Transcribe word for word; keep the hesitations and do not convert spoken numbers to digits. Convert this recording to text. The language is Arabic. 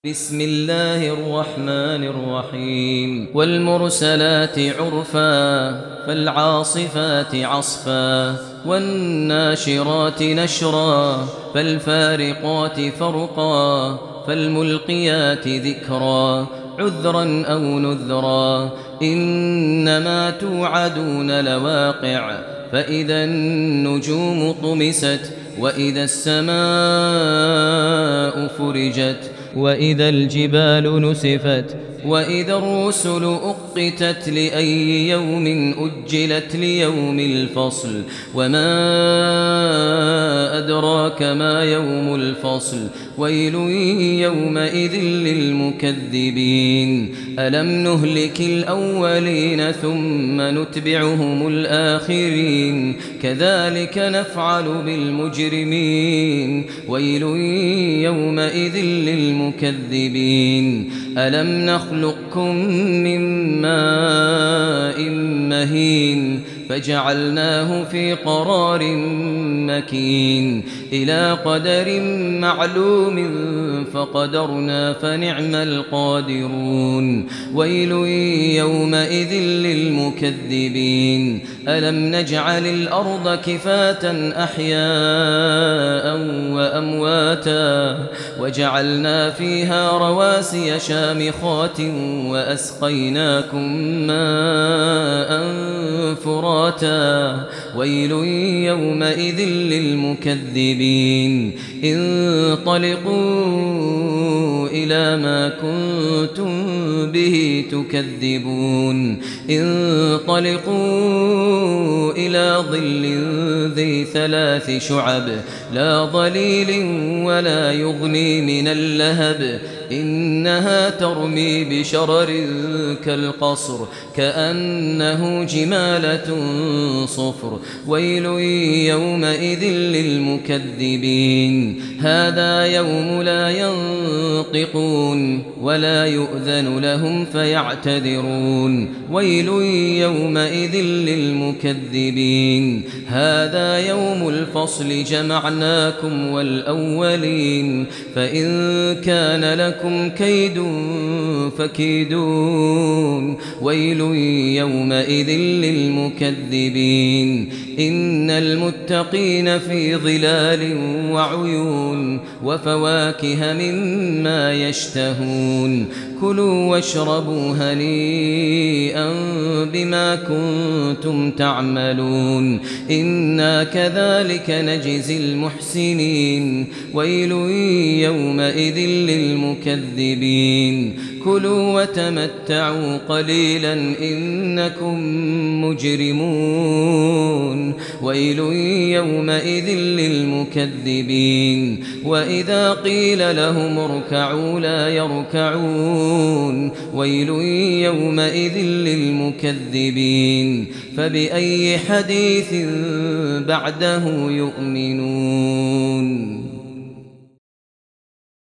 بسم الله الرحمن الرحيم والمرسلات عرفا فالعاصفات عصفا والناشرات نشرا فالفارقات فرقا فالملقيات ذكرا عذرا أو نذرا إنما توعدون لواقع فإذا النجوم طمست وإذا السماء فرجت وإذا الجبال نسفت وإذا الرسل أقتت لأي يوم أجلت ليوم الفصل وما أدراك ما يوم الفصل ويل يومئذ للمكذبين ألم نهلك الأولين ثم نتبعهم الآخرين كذلك نفعل بالمجرمين ويل يومئذ للمكذبين ألم نخلقكم من ماء مهين فجعلناه في قرار مكين إلى قدر معلوم فقدرنا فنعم القادرون ويل يومئذ للمكذبين ألم نجعل الأرض كفاة أحياء وأمواتا وجعلنا فيها رواسي شامخات وأسقيناكم ماء فراتا ويل يومئذ للمكذبين انطلقوا إلى ما كنتم به تكذبون انطلقوا إلى ظل ذي ثلاث شعب لا ظليل ولا يغني من اللهب إنها ترمي بشرر كالقصر كأنه جمالة صفر ويل يومئذ للمكذبين هذا يوم لا ينطقون ولا يؤذن لهم فيعتذرون ويل يومئذ للمكذبين هذا يوم الفصل جمعناكم والأولين فإن كان لكم كيد فكيدون ويل يومئذ للمكذبين إن المتقين في ظلال وعيون وفواكه مما يشتهون كلوا واشربوا هنيئا بما كنتم تعملون إنا كذلك نجزي المحسنين ويل يومئذ للمكذبين كلوا وتمتعوا قليلا إنكم مجرمون ويل يومئذ للمكذبين وإذا قيل لهم اركعوا لا يركعون ويل يومئذ للمكذبين فبأي حديث بعده يؤمنون.